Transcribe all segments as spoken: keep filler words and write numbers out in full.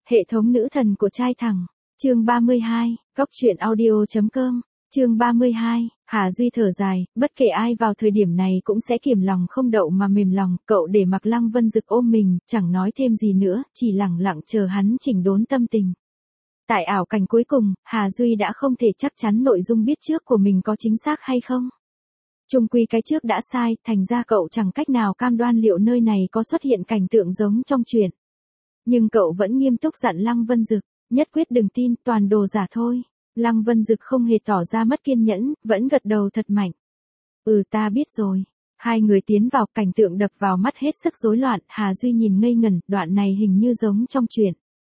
Hệ thống nữ thần của trai thẳng. Chương ba mươi hai, Góc truyện audio chấm com. Chương ba mươi hai, Hà Duy thở dài, bất kể ai vào thời điểm này cũng sẽ kiềm lòng không đậu mà mềm lòng, cậu để mặc Lăng Vân Dực ôm mình, chẳng nói thêm gì nữa, chỉ lẳng lặng chờ hắn chỉnh đốn tâm tình. Tại ảo cảnh cuối cùng, Hà Duy đã không thể chắc chắn nội dung biết trước của mình có chính xác hay không. Chung quy cái trước đã sai, thành ra cậu chẳng cách nào cam đoan liệu nơi này có xuất hiện cảnh tượng giống trong truyện. Nhưng cậu vẫn nghiêm túc dặn Lăng Vân Dực, nhất quyết đừng tin, toàn đồ giả thôi. Lăng Vân Dực không hề tỏ ra mất kiên nhẫn, vẫn gật đầu thật mạnh. Ừ, ta biết rồi. Hai người tiến vào, cảnh tượng đập vào mắt hết sức rối loạn, Hà Duy nhìn ngây ngẩn, đoạn này hình như giống trong truyện.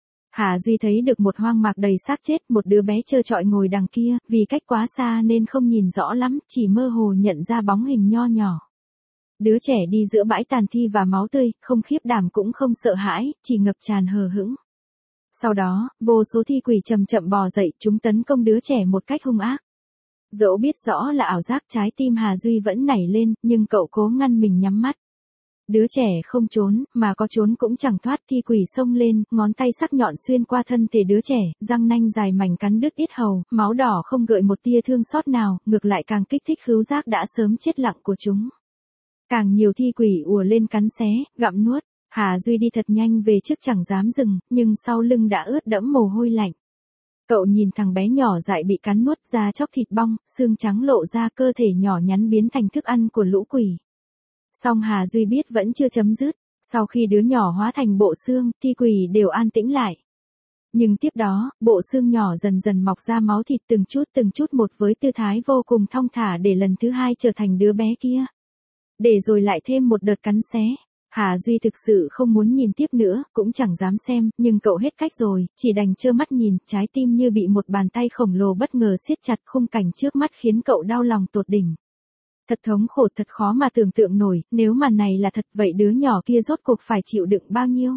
Hà Duy thấy được một hoang mạc đầy xác chết, một đứa bé trơ trọi ngồi đằng kia, vì cách quá xa nên không nhìn rõ lắm, chỉ mơ hồ nhận ra bóng hình nho nhỏ. Đứa trẻ đi giữa bãi tàn thi và máu tươi, không khiếp đảm cũng không sợ hãi, chỉ ngập tràn hờ hững. Sau đó, vô số thi quỷ chậm chậm bò dậy, chúng tấn công đứa trẻ một cách hung ác. Dẫu biết rõ là ảo giác, trái tim Hà Duy vẫn nảy lên, nhưng cậu cố ngăn mình nhắm mắt. Đứa trẻ không trốn, mà có trốn cũng chẳng thoát, thi quỷ xông lên, ngón tay sắc nhọn xuyên qua thân thể đứa trẻ, răng nanh dài mảnh cắn đứt yết hầu, máu đỏ không gợi một tia thương xót nào, ngược lại càng kích thích khứu giác đã sớm chết lặng của chúng. Càng nhiều thi quỷ ùa lên cắn xé, gặm nuốt. Hà Duy đi thật nhanh về trước chẳng dám dừng, nhưng sau lưng đã ướt đẫm mồ hôi lạnh. Cậu nhìn thằng bé nhỏ dại bị cắn nuốt, da chóc thịt bong, xương trắng lộ ra, cơ thể nhỏ nhắn biến thành thức ăn của lũ quỷ. Song Hà Duy biết vẫn chưa chấm dứt, sau khi đứa nhỏ hóa thành bộ xương, thi quỷ đều an tĩnh lại. Nhưng tiếp đó, bộ xương nhỏ dần dần mọc ra máu thịt từng chút từng chút một với tư thái vô cùng thong thả để lần thứ hai trở thành đứa bé kia. Để rồi lại thêm một đợt cắn xé. Hà Duy thực sự không muốn nhìn tiếp nữa, cũng chẳng dám xem, nhưng cậu hết cách rồi, chỉ đành trơ mắt nhìn, trái tim như bị một bàn tay khổng lồ bất ngờ siết chặt, khung cảnh trước mắt khiến cậu đau lòng tột đỉnh. Thật thống khổ, thật khó mà tưởng tượng nổi, nếu màn này là thật vậy đứa nhỏ kia rốt cuộc phải chịu đựng bao nhiêu.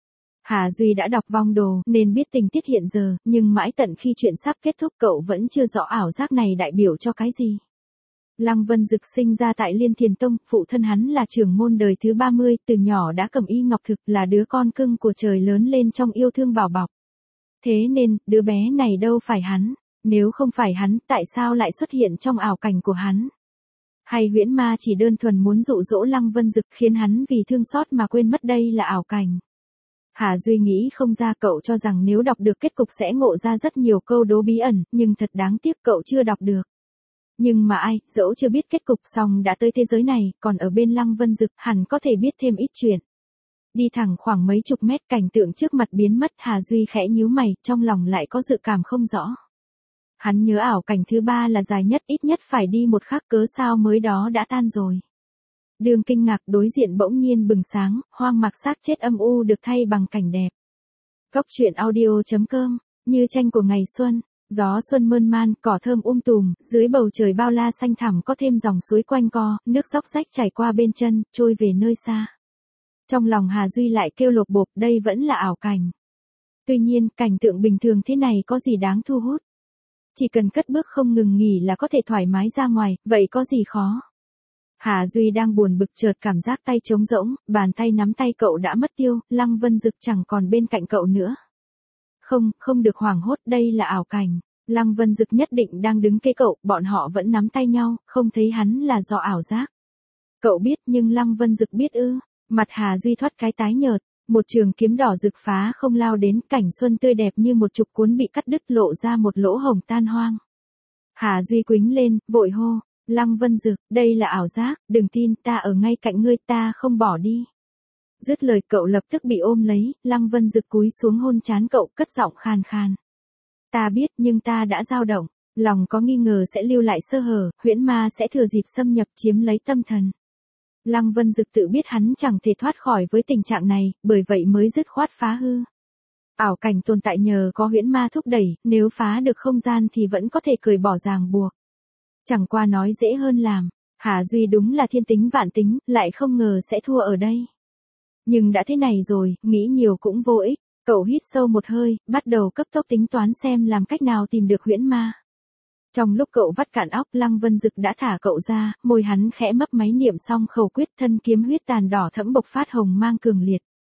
Hà Duy đã đọc vong đồ nên biết tình tiết hiện giờ, nhưng mãi tận khi chuyện sắp kết thúc cậu vẫn chưa rõ ảo giác này đại biểu cho cái gì. Lăng Vân Dực sinh ra tại Liên Thiền Tông, phụ thân hắn là trưởng môn đời thứ ba mươi, từ nhỏ đã cầm y ngọc thực, là đứa con cưng của trời lớn lên trong yêu thương bảo bọc. Thế nên, đứa bé này đâu phải hắn, nếu không phải hắn, tại sao lại xuất hiện trong ảo cảnh của hắn? Hay huyễn ma chỉ đơn thuần muốn dụ dỗ Lăng Vân Dực khiến hắn vì thương xót mà quên mất đây là ảo cảnh? Hà Duy nghĩ không ra, cậu cho rằng nếu đọc được kết cục sẽ ngộ ra rất nhiều câu đố bí ẩn, nhưng thật đáng tiếc cậu chưa đọc được. Nhưng mà ai, dẫu chưa biết kết cục xong đã tới thế giới này, còn ở bên Lăng Vân Dực hẳn có thể biết thêm ít chuyện. Đi thẳng khoảng mấy chục mét, cảnh tượng trước mặt biến mất, Hà Duy khẽ nhíu mày, trong lòng lại có dự cảm không rõ. Hắn nhớ ảo cảnh thứ ba là dài nhất, ít nhất phải đi một khắc, cớ sao mới đó đã tan rồi. Đường kinh ngạc, đối diện bỗng nhiên bừng sáng, hoang mạc xác chết âm u được thay bằng cảnh đẹp. Góc truyện audio chấm com, như tranh của ngày xuân. Gió xuân mơn man, cỏ thơm um tùm, dưới bầu trời bao la xanh thẳm có thêm dòng suối quanh co, nước róc rách chảy qua bên chân, trôi về nơi xa. Trong lòng Hà Duy lại kêu lột bột, đây vẫn là ảo cảnh. Tuy nhiên, cảnh tượng bình thường thế này có gì đáng thu hút? Chỉ cần cất bước không ngừng nghỉ là có thể thoải mái ra ngoài, vậy có gì khó? Hà Duy đang buồn bực chợt cảm giác tay trống rỗng, bàn tay nắm tay cậu đã mất tiêu, Lăng Vân Dực chẳng còn bên cạnh cậu nữa. Không, không được hoảng hốt, đây là ảo cảnh. Lăng Vân Dực nhất định đang đứng kế cậu, bọn họ vẫn nắm tay nhau, không thấy hắn là do ảo giác. Cậu biết, nhưng Lăng Vân Dực biết ư? Mặt Hà Duy thoát cái tái nhợt, một trường kiếm đỏ rực phá không lao đến, cảnh xuân tươi đẹp như một trục cuốn bị cắt đứt, lộ ra một lỗ hổng tan hoang. Hà Duy quĩnh lên, vội hô, Lăng Vân Dực, đây là ảo giác, đừng tin, ta ở ngay cạnh ngươi, ta không bỏ đi. Dứt lời cậu lập tức bị ôm lấy, Lăng Vân Dực cúi xuống hôn trán cậu, cất giọng khàn khàn. Ta biết, nhưng ta đã dao động, lòng có nghi ngờ sẽ lưu lại sơ hở, huyễn ma sẽ thừa dịp xâm nhập chiếm lấy tâm thần. Lăng Vân Dực tự biết hắn chẳng thể thoát khỏi với tình trạng này, bởi vậy mới dứt khoát phá hư. Ảo cảnh tồn tại nhờ có huyễn ma thúc đẩy, nếu phá được không gian thì vẫn có thể cởi bỏ ràng buộc. Chẳng qua nói dễ hơn làm, Hà Duy đúng là thiên tính vạn tính, lại không ngờ sẽ thua ở đây. Nhưng đã thế này rồi, nghĩ nhiều cũng vô ích, cậu hít sâu một hơi, bắt đầu cấp tốc tính toán xem làm cách nào tìm được huyễn ma. Trong lúc cậu vắt cạn óc, Lăng Vân Dực đã thả cậu ra, môi hắn khẽ mấp máy niệm xong khẩu quyết, thân kiếm huyết tàn đỏ thẫm bộc phát hồng mang cường liệt.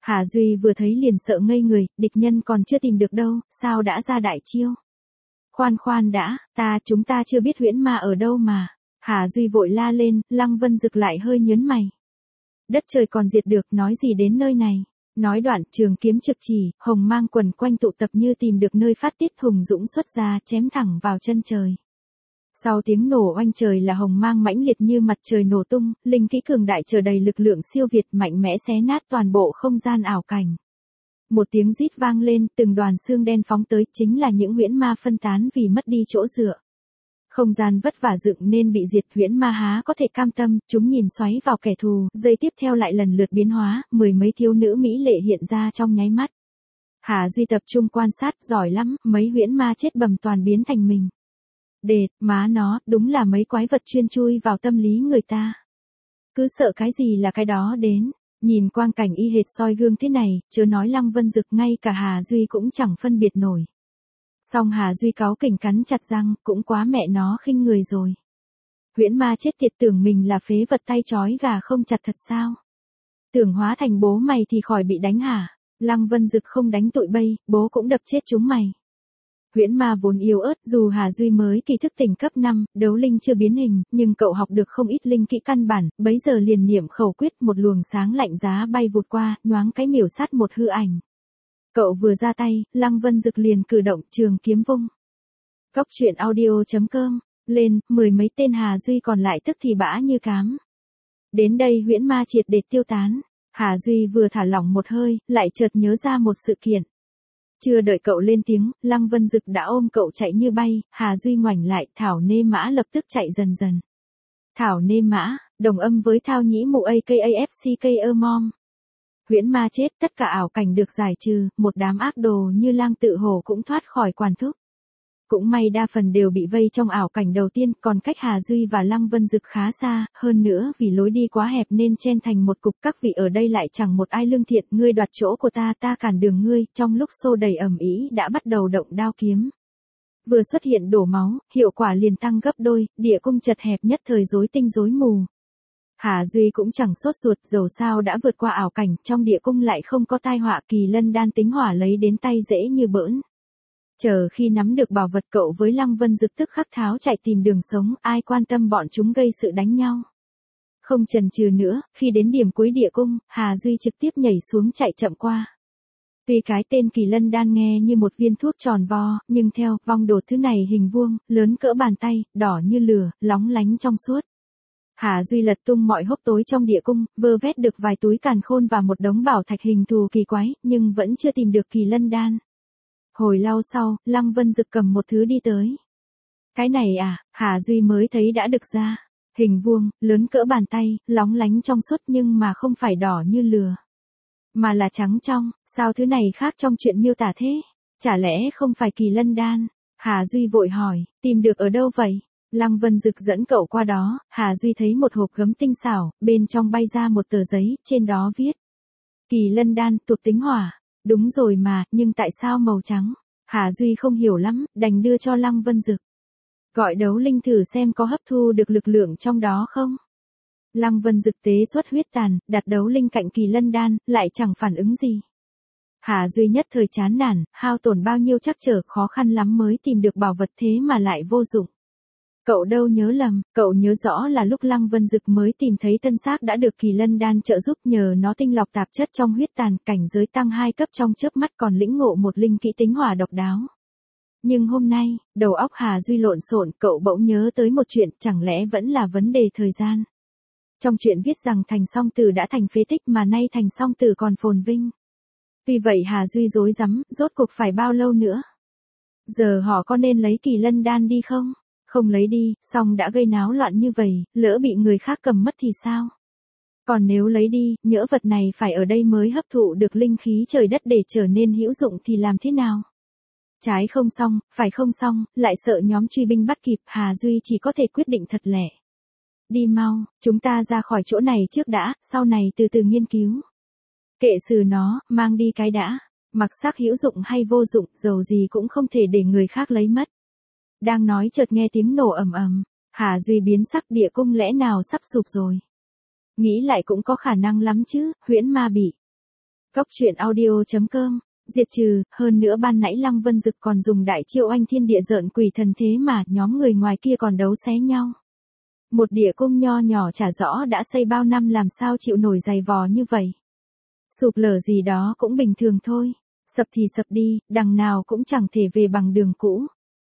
Hà Duy vừa thấy liền sợ ngây người, địch nhân còn chưa tìm được đâu, sao đã ra đại chiêu? Khoan khoan đã, ta, chúng ta chưa biết huyễn ma ở đâu mà. Hà Duy vội la lên, Lăng Vân Dực lại hơi nhớn mày. Đất trời còn diệt được, nói gì đến nơi này? Nói đoạn, trường kiếm trực chỉ, hồng mang quần quanh tụ tập như tìm được nơi phát tiết, hùng dũng xuất ra, chém thẳng vào chân trời. Sau tiếng nổ oanh trời là hồng mang mãnh liệt như mặt trời nổ tung, linh kỹ cường đại chờ đầy lực lượng siêu việt mạnh mẽ xé nát toàn bộ không gian ảo cảnh. Một tiếng rít vang lên, từng đoàn xương đen phóng tới, chính là những huyễn ma phân tán vì mất đi chỗ dựa. Không gian vất vả dựng nên bị diệt, huyễn ma há có thể cam tâm, chúng nhìn xoáy vào kẻ thù, giây tiếp theo lại lần lượt biến hóa, mười mấy thiếu nữ mỹ lệ hiện ra trong nháy mắt. Hà Duy tập trung quan sát, giỏi lắm, mấy huyễn ma chết bầm toàn biến thành mình. Đệt, má nó, đúng là mấy quái vật chuyên chui vào tâm lý người ta. Cứ sợ cái gì là cái đó đến, nhìn quang cảnh y hệt soi gương thế này, chớ nói Lăng Vân Dực, ngay cả Hà Duy cũng chẳng phân biệt nổi. Song Hà Duy cáu kỉnh cắn chặt răng, cũng quá mẹ nó khinh người rồi. Huyễn ma chết tiệt, tưởng mình là phế vật tay trói gà không chặt thật sao? Tưởng hóa thành bố mày thì khỏi bị đánh hả? Lăng Vân Dực không đánh tụi bay, bố cũng đập chết chúng mày. Huyễn ma vốn yếu ớt, dù Hà Duy mới kỳ thức tỉnh cấp năm, đấu linh chưa biến hình, nhưng cậu học được không ít linh kỹ căn bản, bấy giờ liền niệm khẩu quyết, một luồng sáng lạnh giá bay vụt qua, nhoáng cái miểu sát một hư ảnh. Cậu vừa ra tay, Lăng Vân Dực liền cử động, trường kiếm vung. Cóc truyện audio chấm com, lên, mười mấy tên Hà Duy còn lại tức thì bã như cám. Đến đây huyễn ma triệt để tiêu tán, Hà Duy vừa thả lỏng một hơi, lại chợt nhớ ra một sự kiện. Chưa đợi cậu lên tiếng, Lăng Vân Dực đã ôm cậu chạy như bay, Hà Duy ngoảnh lại, Thảo Nê Mã lập tức chạy dần dần. Thảo Nê Mã, đồng âm với Thao Nhĩ Mụ a ca ép xê ca ơ mom. Huyễn ma chết, tất cả ảo cảnh được giải trừ, một đám ác đồ như Lang Tự Hổ cũng thoát khỏi quản thúc. Cũng may đa phần đều bị vây trong ảo cảnh đầu tiên, còn cách Hà Duy và Lăng Vân Dực khá xa, hơn nữa vì lối đi quá hẹp nên chen thành một cục, các vị ở đây lại chẳng một ai lương thiện, ngươi đoạt chỗ của ta, ta cản đường ngươi, trong lúc xô đầy ầm ĩ đã bắt đầu động đao kiếm. Vừa xuất hiện đổ máu, hiệu quả liền tăng gấp đôi, địa cung chật hẹp nhất thời rối tinh rối mù. Hà Duy cũng chẳng sốt ruột, dầu sao đã vượt qua ảo cảnh, trong địa cung lại không có tai họa, kỳ lân đan tính hỏa lấy đến tay dễ như bỡn. Chờ khi nắm được bảo vật, cậu với Lăng Vân Dực tức khắc tháo chạy tìm đường sống, ai quan tâm bọn chúng gây sự đánh nhau. Không chần chừ nữa, khi đến điểm cuối địa cung, Hà Duy trực tiếp nhảy xuống chạy chậm qua. Tuy cái tên kỳ lân đan nghe như một viên thuốc tròn vo, nhưng theo vong đồ thứ này hình vuông, lớn cỡ bàn tay, đỏ như lửa, lóng lánh trong suốt. Hà Duy lật tung mọi hốc tối trong địa cung, vơ vét được vài túi càn khôn và một đống bảo thạch hình thù kỳ quái, nhưng vẫn chưa tìm được kỳ lân đan. Hồi lâu sau, Lăng Vân Dực cầm một thứ đi tới. Cái này à, Hà Duy mới thấy đã được ra. Hình vuông, lớn cỡ bàn tay, lóng lánh trong suốt nhưng mà không phải đỏ như lửa. Mà là trắng trong, sao thứ này khác trong chuyện miêu tả thế? Chả lẽ không phải kỳ lân đan? Hà Duy vội hỏi, tìm được ở đâu vậy? Lăng Vân Dực dẫn cậu qua đó, Hà Duy thấy một hộp gấm tinh xảo, bên trong bay ra một tờ giấy, trên đó viết. Kỳ lân đan, thuộc tính hỏa. Đúng rồi mà, nhưng tại sao màu trắng? Hà Duy không hiểu lắm, đành đưa cho Lăng Vân Dực. Gọi đấu linh thử xem có hấp thu được lực lượng trong đó không? Lăng Vân Dực tế xuất huyết tàn, đặt đấu linh cạnh kỳ lân đan, lại chẳng phản ứng gì. Hà Duy nhất thời chán nản, hao tổn bao nhiêu trắc trở, khó khăn lắm mới tìm được bảo vật thế mà lại vô dụng. Cậu đâu nhớ lầm, cậu nhớ rõ là lúc Lăng Vân Dực mới tìm thấy tân xác đã được kỳ lân đan trợ giúp, nhờ nó tinh lọc tạp chất trong huyết tàn, cảnh giới tăng hai cấp trong chớp mắt, còn lĩnh ngộ một linh kỹ tính hỏa độc đáo. Nhưng hôm nay, đầu óc Hà Duy lộn xộn, cậu bỗng nhớ tới một chuyện, chẳng lẽ vẫn là vấn đề thời gian. Trong chuyện viết rằng Thành Song Tử đã thành phế tích mà nay Thành Song Tử còn phồn vinh. Vì vậy Hà Duy rối rắm, rốt cuộc phải bao lâu nữa? Giờ họ có nên lấy kỳ lân đan đi không? Không lấy đi, xong đã gây náo loạn như vậy, lỡ bị người khác cầm mất thì sao? Còn nếu lấy đi, nhỡ vật này phải ở đây mới hấp thụ được linh khí trời đất để trở nên hữu dụng thì làm thế nào? Trái không xong, phải không xong, lại sợ nhóm truy binh bắt kịp, Hà Duy chỉ có thể quyết định thật lẹ. Đi mau, chúng ta ra khỏi chỗ này trước đã, sau này từ từ nghiên cứu. Kệ xử nó, mang đi cái đã. Mặc xác hữu dụng hay vô dụng, dầu gì cũng không thể để người khác lấy mất. Đang nói chợt nghe tiếng nổ ầm ầm, Hà Duy biến sắc, địa cung lẽ nào sắp sụp rồi. Nghĩ lại cũng có khả năng lắm chứ, huyễn ma bị Cốc truyện audio chấm com. Diệt trừ, hơn nữa ban nãy Lăng Vân Dực còn dùng đại chiêu oanh thiên địa rợn quỷ thần thế mà nhóm người ngoài kia còn đấu xé nhau. Một địa cung nho nhỏ chả rõ đã xây bao năm làm sao chịu nổi dày vò như vậy. Sụp lở gì đó cũng bình thường thôi. Sập thì sập đi, đằng nào cũng chẳng thể về bằng đường cũ.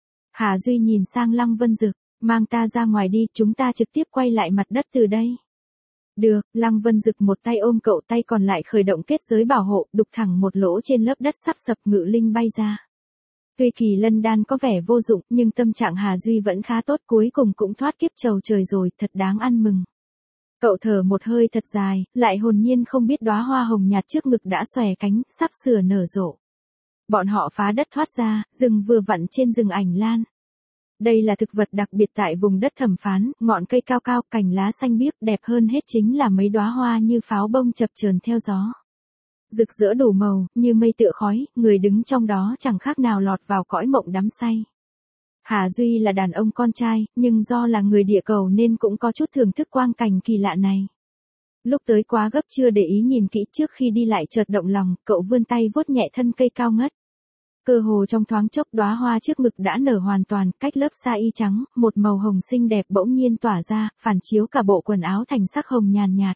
Hà Duy nhìn sang Lăng Vân Dực, mang ta ra ngoài đi, chúng ta trực tiếp quay lại mặt đất từ đây. Được, Lăng Vân Dực một tay ôm cậu, tay còn lại khởi động kết giới bảo hộ, đục thẳng một lỗ trên lớp đất sắp sập, ngự linh bay ra. Tuy kỳ lân đan có vẻ vô dụng, nhưng tâm trạng Hà Duy vẫn khá tốt, cuối cùng cũng thoát kiếp trầu trời rồi, thật đáng ăn mừng. Cậu thở một hơi thật dài, lại hồn nhiên không biết đóa hoa hồng nhạt trước ngực đã xòe cánh, sắp sửa nở rộ. Bọn họ phá đất thoát ra, rừng vừa vặn trên rừng ảnh lan. Đây là thực vật đặc biệt tại vùng đất Thẩm Phán, ngọn cây cao cao, cành lá xanh biếc, đẹp hơn hết chính là mấy đóa hoa như pháo bông chập chờn theo gió. Rực rỡ đủ màu, như mây tựa khói, người đứng trong đó chẳng khác nào lọt vào cõi mộng đắm say. Hà Duy là đàn ông con trai, nhưng do là người địa cầu nên cũng có chút thưởng thức quang cảnh kỳ lạ này. Lúc tới quá gấp chưa để ý nhìn kỹ, trước khi đi lại chợt động lòng, cậu vươn tay vuốt nhẹ thân cây cao ngất. Cơ hồ trong thoáng chốc đóa hoa trước ngực đã nở hoàn toàn, cách lớp sa y trắng, một màu hồng xinh đẹp bỗng nhiên tỏa ra, phản chiếu cả bộ quần áo thành sắc hồng nhàn nhạt.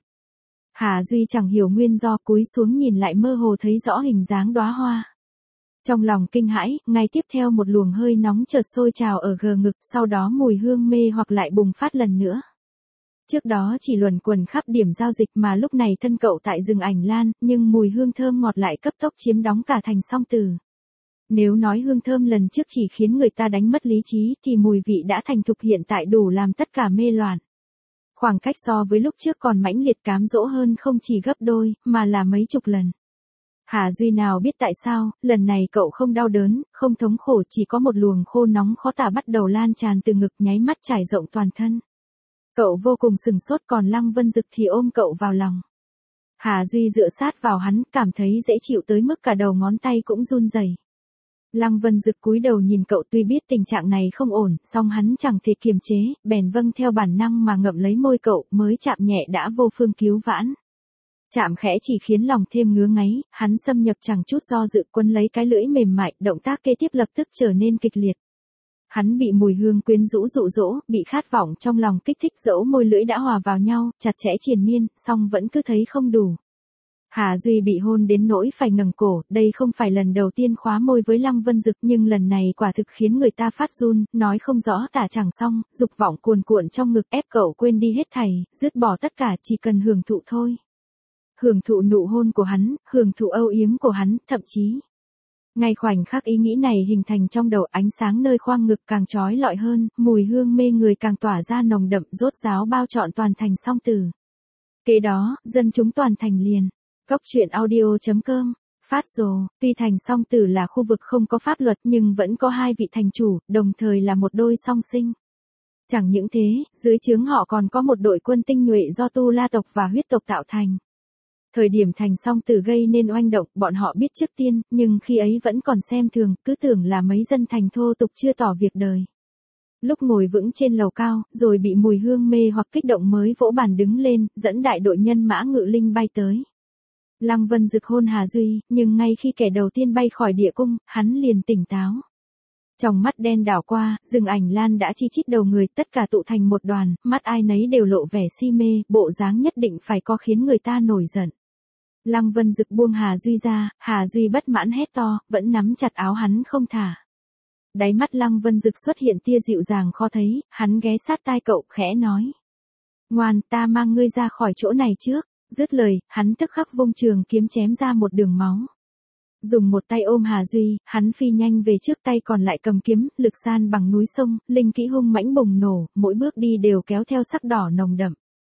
Hà Duy chẳng hiểu nguyên do, cúi xuống nhìn lại mơ hồ thấy rõ hình dáng đóa hoa. Trong lòng kinh hãi, ngay tiếp theo một luồng hơi nóng chợt sôi trào ở gờ ngực, sau đó mùi hương mê hoặc lại bùng phát lần nữa. Trước đó chỉ luẩn quẩn khắp điểm giao dịch mà lúc này thân cậu tại rừng ảnh lan, nhưng mùi hương thơm ngọt lại cấp tốc chiếm đóng cả thành song từ. Nếu nói hương thơm lần trước chỉ khiến người ta đánh mất lý trí thì mùi vị đã thành thục hiện tại đủ làm tất cả mê loạn. Khoảng cách so với lúc trước còn mãnh liệt cám dỗ hơn không chỉ gấp đôi, mà là mấy chục lần. Hà Duy nào biết tại sao, lần này cậu không đau đớn, không thống khổ, chỉ có một luồng khô nóng khó tả bắt đầu lan tràn từ ngực nháy mắt trải rộng toàn thân. Cậu vô cùng sừng sốt, còn Lăng Vân Dực thì ôm cậu vào lòng. Hà Duy dựa sát vào hắn, cảm thấy dễ chịu tới mức cả đầu ngón tay cũng run rẩy. Lăng Vân Dực cúi đầu nhìn cậu, tuy biết tình trạng này không ổn, song hắn chẳng thể kiềm chế, bèn vâng theo bản năng mà ngậm lấy môi cậu, mới chạm nhẹ đã vô phương cứu vãn. Chạm khẽ chỉ khiến lòng thêm ngứa ngáy, hắn xâm nhập chẳng chút do dự, quấn lấy cái lưỡi mềm mại, động tác kế tiếp lập tức trở nên kịch liệt. Hắn bị mùi hương quyến rũ dụ dỗ, bị khát vọng trong lòng kích thích, dẫu môi lưỡi đã hòa vào nhau, chặt chẽ triền miên, song vẫn cứ thấy không đủ. Hà Duy bị hôn đến nỗi phải ngẩng cổ, đây không phải lần đầu tiên khóa môi với Lăng Vân Dực, nhưng lần này quả thực khiến người ta phát run, nói không rõ tả chẳng xong, dục vọng cuồn cuộn trong ngực ép cậu quên đi hết thảy, dứt bỏ tất cả, chỉ cần hưởng thụ thôi. Hưởng thụ nụ hôn của hắn, hưởng thụ âu yếm của hắn, thậm chí. Ngay khoảnh khắc ý nghĩ này hình thành trong đầu, ánh sáng nơi khoang ngực càng chói lọi hơn, mùi hương mê người càng tỏa ra nồng đậm, rốt ráo bao trọn toàn thành song tử. Kế đó, dân chúng toàn thành liền. Cốc truyện audio chấm com. Phát rồ, tuy thành song tử là khu vực không có pháp luật nhưng vẫn có hai vị thành chủ, đồng thời là một đôi song sinh. Chẳng những thế, dưới trướng họ còn có một đội quân tinh nhuệ do Tu La tộc và huyết tộc tạo thành. Thời điểm thành song tử gây nên oanh động, bọn họ biết trước tiên, nhưng khi ấy vẫn còn xem thường, cứ tưởng là mấy dân thành thô tục chưa tỏ việc đời. Lúc ngồi vững trên lầu cao, rồi bị mùi hương mê hoặc kích động mới vỗ bàn đứng lên, dẫn đại đội nhân mã ngự linh bay tới. Lăng Vân Dực hôn Hà Duy, nhưng ngay khi kẻ đầu tiên bay khỏi địa cung, hắn liền tỉnh táo. Trong mắt đen đảo qua, rừng ảnh lan đã chi chít đầu người, tất cả tụ thành một đoàn, mắt ai nấy đều lộ vẻ si mê, bộ dáng nhất định phải có khiến người ta nổi giận. Lăng Vân Dực buông Hà Duy ra, Hà Duy bất mãn hét to, vẫn nắm chặt áo hắn không thả. Đáy mắt Lăng Vân Dực xuất hiện tia dịu dàng khó thấy, hắn ghé sát tai cậu, khẽ nói. Ngoan, ta mang ngươi ra khỏi chỗ này trước. Dứt lời, hắn tức khắc vung trường kiếm chém ra một đường máu. Dùng một tay ôm Hà Duy, hắn phi nhanh về trước, tay còn lại cầm kiếm, lực san bằng núi sông, linh kỹ hung mãnh bùng nổ, mỗi bước đi đều kéo theo sắc đỏ nồng đậm.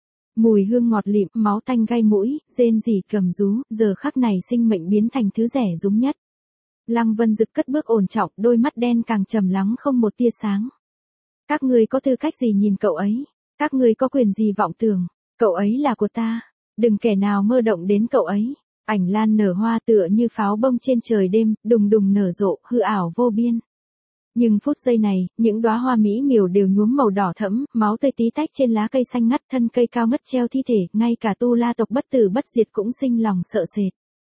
Mùi hương ngọt lịm, máu tanh gai mũi, rên rỉ cầm rú, giờ khắc này sinh mệnh biến thành thứ rẻ rúng nhất. Lăng Vân Dực cất bước ổn trọng, đôi mắt đen càng trầm lắng không một tia sáng. Các ngươi có tư cách gì nhìn cậu ấy? Các ngươi có quyền gì vọng tưởng? Cậu ấy là của ta. Đừng kẻ nào mơ động đến cậu ấy. Ảnh lan nở hoa tựa như pháo bông trên trời đêm, đùng đùng nở rộ, hư ảo vô biên. Nhưng phút giây này, những đóa hoa mỹ miều đều nhuốm màu đỏ thẫm, máu tươi tí tách trên lá cây xanh ngắt, thân cây cao ngất treo thi thể, ngay cả Tu La tộc bất tử bất diệt cũng sinh lòng sợ sệt.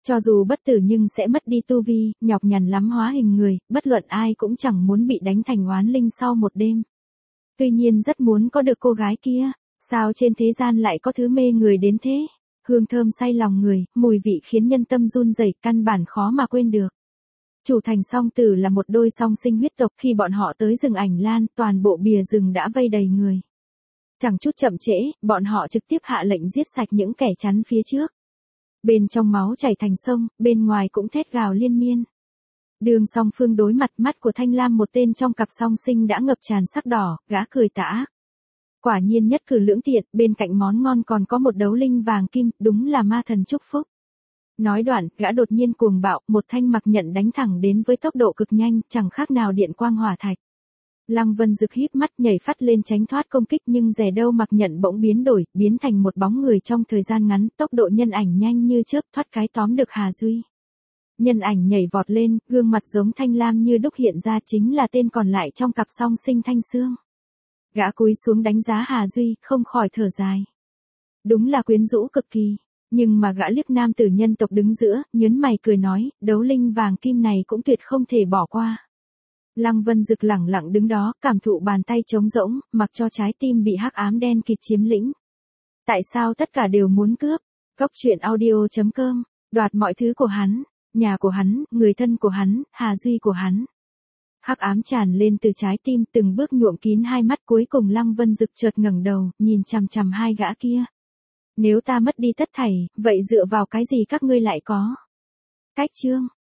Cho dù bất tử nhưng sẽ mất đi tu vi, nhọc nhằn lắm hóa hình người, bất luận ai cũng chẳng muốn bị đánh thành oán linh sau một đêm. Tuy nhiên rất muốn có được cô gái kia, sao trên thế gian lại có thứ mê người đến thế? Hương thơm say lòng người, mùi vị khiến nhân tâm run rẩy, căn bản khó mà quên được. Chủ thành song tử là một đôi song sinh huyết tộc, khi bọn họ tới rừng Ảnh Lan, toàn bộ bìa rừng đã vây đầy người. Chẳng chút chậm trễ, bọn họ trực tiếp hạ lệnh giết sạch những kẻ chắn phía trước. Bên trong máu chảy thành sông, bên ngoài cũng thét gào liên miên. Đường song phương đối mặt, mắt của Thanh Lam một tên trong cặp song sinh đã ngập tràn sắc đỏ, gã cười tả. Quả nhiên nhất cử lưỡng tiện, bên cạnh món ngon còn có một đấu linh vàng kim, đúng là ma thần chúc phúc. Nói đoạn, gã đột nhiên cuồng bạo, một thanh mặc nhận đánh thẳng đến với tốc độ cực nhanh, chẳng khác nào điện quang hỏa thạch. Lăng Vân Dực híp mắt nhảy phát lên tránh thoát công kích, nhưng dè đâu mặc nhận bỗng biến đổi, biến thành một bóng người trong thời gian ngắn, tốc độ nhân ảnh nhanh như chớp, thoát cái tóm được Hà Duy. Nhân ảnh nhảy vọt lên, gương mặt giống Thanh Lam như đúc hiện ra, chính là tên còn lại trong cặp song sinh Thanh Sương. Gã cúi xuống đánh giá Hà Duy, không khỏi thở dài. Đúng là quyến rũ cực kỳ, nhưng mà gã liếc nam tử nhân tộc đứng giữa, nhớn mày cười nói, đấu linh vàng kim này cũng tuyệt không thể bỏ qua. Lăng Vân Dực lẳng lặng đứng đó, cảm thụ bàn tay trống rỗng, mặc cho trái tim bị hắc ám đen kịt chiếm lĩnh. Tại sao tất cả đều muốn cướp? Cốc truyện audio chấm com, đoạt mọi thứ của hắn, nhà của hắn, người thân của hắn, Hà Duy của hắn. Hắc ám tràn lên từ trái tim, từng bước nhuộm kín hai mắt, cuối cùng Lăng Vân Dực chợt ngẩng đầu, nhìn chằm chằm hai gã kia. Nếu ta mất đi tất thảy, vậy dựa vào cái gì các ngươi lại có? Cách chương